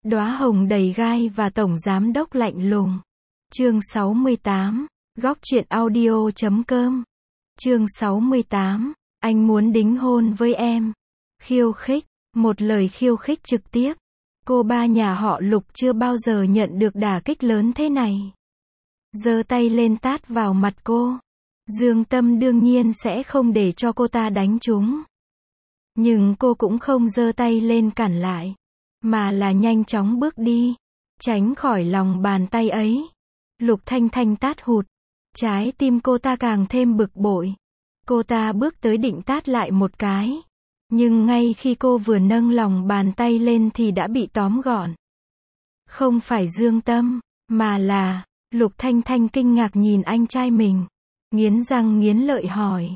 Đóa hồng đầy gai và tổng giám đốc lạnh lùng. Chương 68, góc truyện audio.com. Chương 68, anh muốn đính hôn với em. Khiêu khích, một lời khiêu khích trực tiếp. Cô ba nhà họ Lục chưa bao giờ nhận được đả kích lớn thế này. Giơ tay lên tát vào mặt cô. Dương Tâm đương nhiên sẽ không để cho cô ta đánh trúng. Nhưng cô cũng không giơ tay lên cản lại, mà là nhanh chóng bước đi, tránh khỏi lòng bàn tay ấy. Lục Thanh Thanh tát hụt. Trái tim cô ta càng thêm bực bội. Cô ta bước tới định tát lại một cái. Nhưng ngay khi cô vừa nâng lòng bàn tay lên thì đã bị tóm gọn. Không phải Dương Tâm, mà là, Lục Thanh Thanh kinh ngạc nhìn anh trai mình. Nghiến răng nghiến lợi hỏi.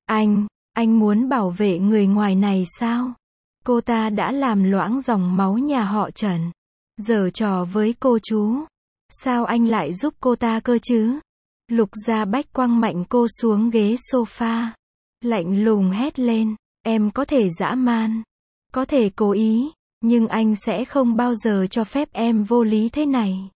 Anh muốn bảo vệ người ngoài này sao? Cô ta đã làm loãng dòng máu nhà họ Trần. Giở trò với cô chú. Sao anh lại giúp cô ta cơ chứ? Lục Gia Bách quăng mạnh cô xuống ghế sofa. Lạnh lùng hét lên. Em có thể dã man, có thể cố ý, nhưng anh sẽ không bao giờ cho phép em vô lý thế này.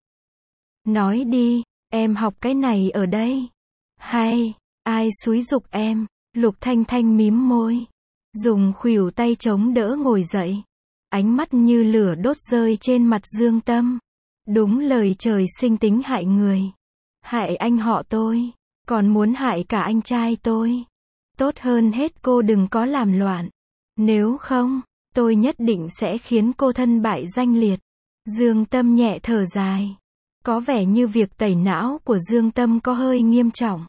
Nói đi, em học cái này ở đây. Hay, ai xúi giục em? Lục Thanh Thanh mím môi, dùng khuỷu tay chống đỡ ngồi dậy. Ánh mắt như lửa đốt rơi trên mặt Dương Tâm. Đúng lời trời sinh tính hại người. Hại anh họ tôi, còn muốn hại cả anh trai tôi. Tốt hơn hết cô đừng có làm loạn. Nếu không, tôi nhất định sẽ khiến cô thân bại danh liệt. Dương Tâm nhẹ thở dài. Có vẻ như việc tẩy não của Dương Tâm có hơi nghiêm trọng.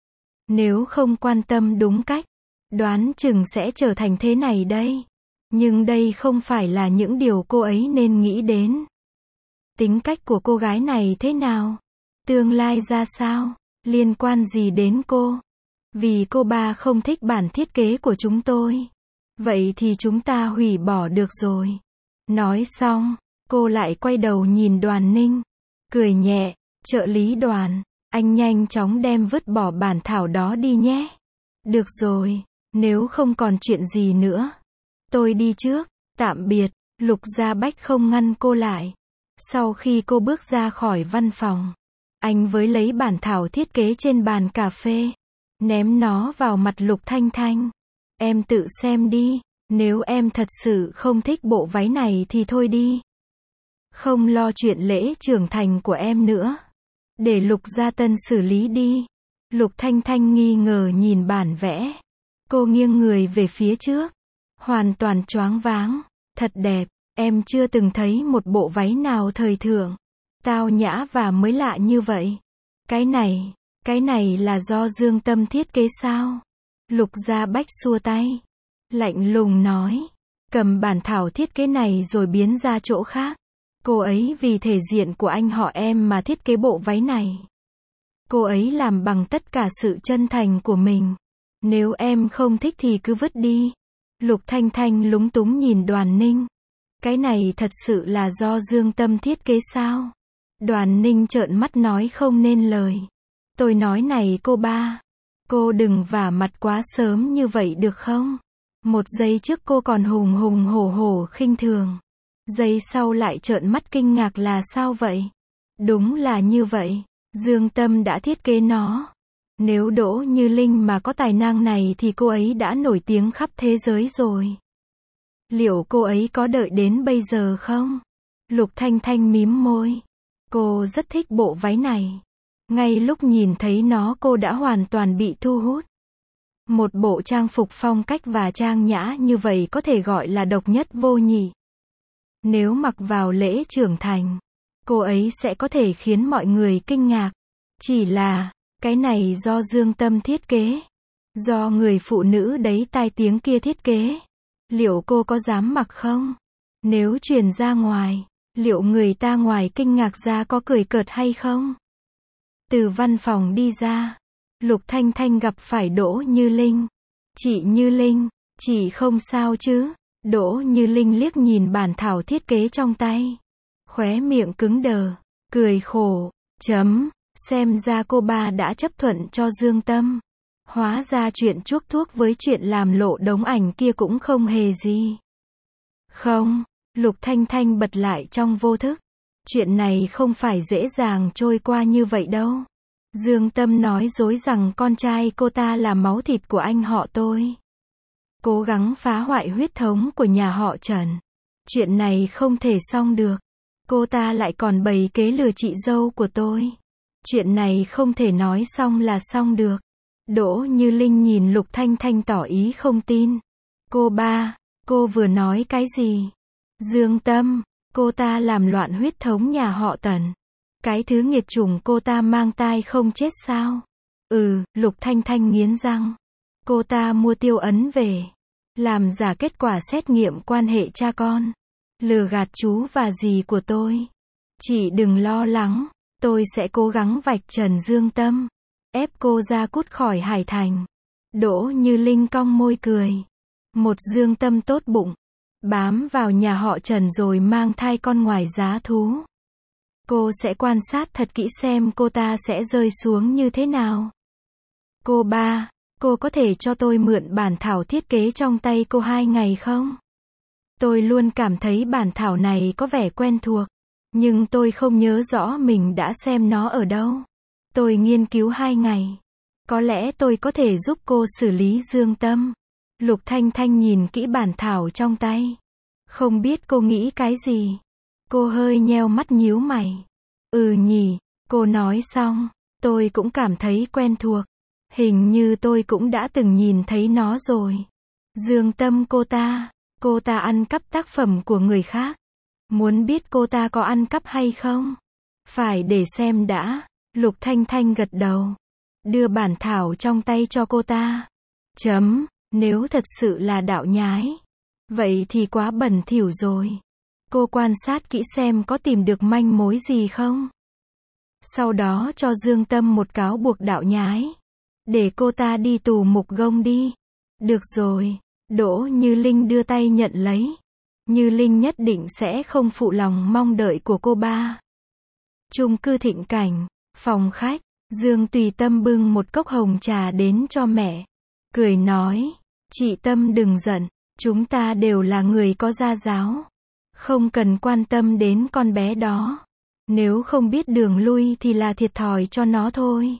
Nếu không quan tâm đúng cách, đoán chừng sẽ trở thành thế này đây. Nhưng đây không phải là những điều cô ấy nên nghĩ đến. Tính cách của cô gái này thế nào? Tương lai ra sao? Liên quan gì đến cô? Vì cô ba không thích bản thiết kế của chúng tôi. Vậy thì chúng ta hủy bỏ được rồi. Nói xong, cô lại quay đầu nhìn Đoàn Ninh. Cười nhẹ, trợ lý Đoàn, anh nhanh chóng đem vứt bỏ bản thảo đó đi nhé. Được rồi, nếu không còn chuyện gì nữa. Tôi đi trước, tạm biệt. Lục Gia Bách không ngăn cô lại. Sau khi cô bước ra khỏi văn phòng, anh với lấy bản thảo thiết kế trên bàn cà phê. Ném nó vào mặt Lục Thanh Thanh. Em tự xem đi, nếu em thật sự không thích bộ váy này thì thôi đi. Không lo chuyện lễ trưởng thành của em nữa. Để Lục Gia Tân xử lý đi. Lục Thanh Thanh nghi ngờ nhìn bản vẽ. Cô nghiêng người về phía trước. Hoàn toàn choáng váng. Thật đẹp, em chưa từng thấy một bộ váy nào thời thượng, tao nhã và mới lạ như vậy. Cái này là do Dương Tâm thiết kế sao? Lục Gia Bách xua tay. Lạnh lùng nói. Cầm bản thảo thiết kế này rồi biến ra chỗ khác. Cô ấy vì thể diện của anh họ em mà thiết kế bộ váy này. Cô ấy làm bằng tất cả sự chân thành của mình. Nếu em không thích thì cứ vứt đi. Lục Thanh Thanh lúng túng nhìn Đoàn Ninh. Cái này thật sự là do Dương Tâm thiết kế sao? Đoàn Ninh trợn mắt nói không nên lời. Tôi nói này cô ba, cô đừng vả mặt quá sớm như vậy được không? Một giây trước cô còn hùng hùng hổ hổ khinh thường. Giây sau lại trợn mắt kinh ngạc là sao vậy? Đúng là như vậy, Dương Tâm đã thiết kế nó. Nếu Đỗ Như Linh mà có tài năng này thì cô ấy đã nổi tiếng khắp thế giới rồi. Liệu cô ấy có đợi đến bây giờ không? Lục Thanh Thanh mím môi. Cô rất thích bộ váy này. Ngay lúc nhìn thấy nó cô đã hoàn toàn bị thu hút. Một bộ trang phục phong cách và trang nhã như vậy có thể gọi là độc nhất vô nhị. Nếu mặc vào lễ trưởng thành, cô ấy sẽ có thể khiến mọi người kinh ngạc. Chỉ là, cái này do Dương Tâm thiết kế. Do người phụ nữ đấy tai tiếng kia thiết kế. Liệu cô có dám mặc không? Nếu truyền ra ngoài, liệu người ta ngoài kinh ngạc ra có cười cợt hay không? Từ văn phòng đi ra, Lục Thanh Thanh gặp phải Đỗ Như Linh. Chị Như Linh, chị không sao chứ? Đỗ Như Linh liếc nhìn bản thảo thiết kế trong tay. Khóe miệng cứng đờ, cười khổ. Xem ra cô ba đã chấp thuận cho Dương Tâm. Hóa ra chuyện chuốc thuốc với chuyện làm lộ đống ảnh kia cũng không hề gì. Không, Lục Thanh Thanh bật lại trong vô thức. Chuyện này không phải dễ dàng trôi qua như vậy đâu. Dương Tâm nói dối rằng con trai cô ta là máu thịt của anh họ tôi. Cố gắng phá hoại huyết thống của nhà họ Trần. Chuyện này không thể xong được. Cô ta lại còn bày kế lừa chị dâu của tôi. Chuyện này không thể nói xong là xong được. Đỗ Như Linh nhìn Lục Thanh Thanh tỏ ý không tin. Cô ba, cô vừa nói cái gì? Dương Tâm, cô ta làm loạn huyết thống nhà họ Tần. Cái thứ nghiệt chủng cô ta mang tai không chết sao? Lục Thanh Thanh nghiến răng. Cô ta mua tiêu ấn về. Làm giả kết quả xét nghiệm quan hệ cha con. Lừa gạt chú và dì của tôi. Chị đừng lo lắng. Tôi sẽ cố gắng vạch trần Dương Tâm. Ép cô ra cút khỏi Hải Thành. Đỗ Như Linh cong môi cười. Một Dương Tâm tốt bụng. Bám vào nhà họ Trần rồi mang thai con ngoài giá thú. Cô sẽ quan sát thật kỹ xem cô ta sẽ rơi xuống như thế nào. Cô ba, cô có thể cho tôi mượn bản thảo thiết kế trong tay cô 2 ngày không? Tôi luôn cảm thấy bản thảo này có vẻ quen thuộc. Nhưng tôi không nhớ rõ mình đã xem nó ở đâu. Tôi nghiên cứu 2 ngày. Có lẽ tôi có thể giúp cô xử lý Dương Tâm. Lục Thanh Thanh nhìn kỹ bản thảo trong tay. Không biết cô nghĩ cái gì. Cô hơi nheo mắt nhíu mày. Nhỉ, cô nói xong. Tôi cũng cảm thấy quen thuộc. Hình như tôi cũng đã từng nhìn thấy nó rồi. Dương Tâm cô ta ăn cắp tác phẩm của người khác. Muốn biết cô ta có ăn cắp hay không? Phải để xem đã. Lục Thanh Thanh gật đầu. Đưa bản thảo trong tay cho cô ta. Nếu thật sự là đạo nhái. Vậy thì quá bẩn thỉu rồi. Cô quan sát kỹ xem có tìm được manh mối gì không. Sau đó cho Dương Tâm một cáo buộc đạo nhái. Để cô ta đi tù mục gông đi. Được rồi. Đỗ Như Linh đưa tay nhận lấy. Như Linh nhất định sẽ không phụ lòng mong đợi của cô ba. Chung cư Thịnh Cảnh, phòng khách, Dương Tùy Tâm bưng một cốc hồng trà đến cho mẹ. Cười nói, chị Tâm đừng giận, chúng ta đều là người có gia giáo. Không cần quan tâm đến con bé đó. Nếu không biết đường lui thì là thiệt thòi cho nó thôi.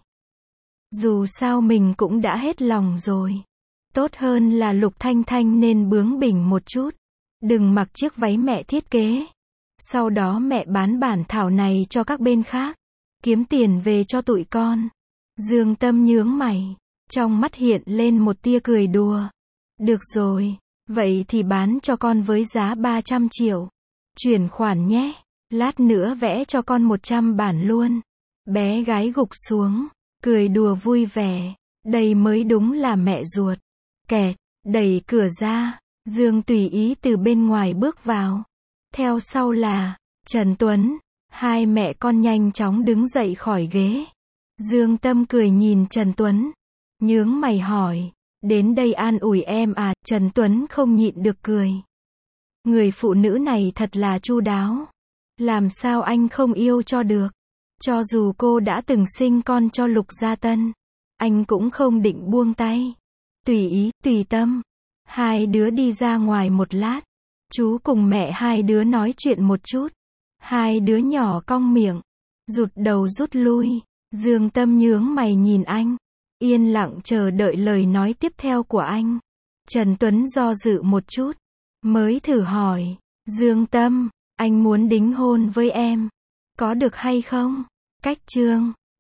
Dù sao mình cũng đã hết lòng rồi. Tốt hơn là Lục Thanh Thanh nên bướng bỉnh một chút. Đừng mặc chiếc váy mẹ thiết kế. Sau đó mẹ bán bản thảo này cho các bên khác. Kiếm tiền về cho tụi con. Dương Tâm nhướng mày. Trong mắt hiện lên một tia cười đùa. Được rồi. Vậy thì bán cho con với giá 300 triệu. Chuyển khoản nhé. Lát nữa vẽ cho con 100 bản luôn. Bé gái gục xuống. Cười đùa vui vẻ. Đây mới đúng là mẹ ruột. Kẹt. Đẩy cửa ra. Dương tùy ý từ bên ngoài bước vào. Theo sau là Trần Tuấn. Hai mẹ con nhanh chóng đứng dậy khỏi ghế. Dương Tâm cười nhìn Trần Tuấn. Nhướng mày hỏi. Đến đây an ủi em à? Trần Tuấn không nhịn được cười. Người phụ nữ này thật là chu đáo. Làm sao anh không yêu cho được? Cho dù cô đã từng sinh con cho Lục Gia Tân, anh cũng không định buông tay. Tùy ý, tùy tâm. Hai đứa đi ra ngoài một lát. Chú cùng mẹ hai đứa nói chuyện một chút. Hai đứa nhỏ cong miệng, rụt đầu rút lui. Dương Tâm nhướng mày nhìn anh, yên lặng chờ đợi lời nói tiếp theo của anh. Trần Tuấn do dự một chút, mới thử hỏi. Dương Tâm, anh muốn đính hôn với em. Có được hay không? Cách chương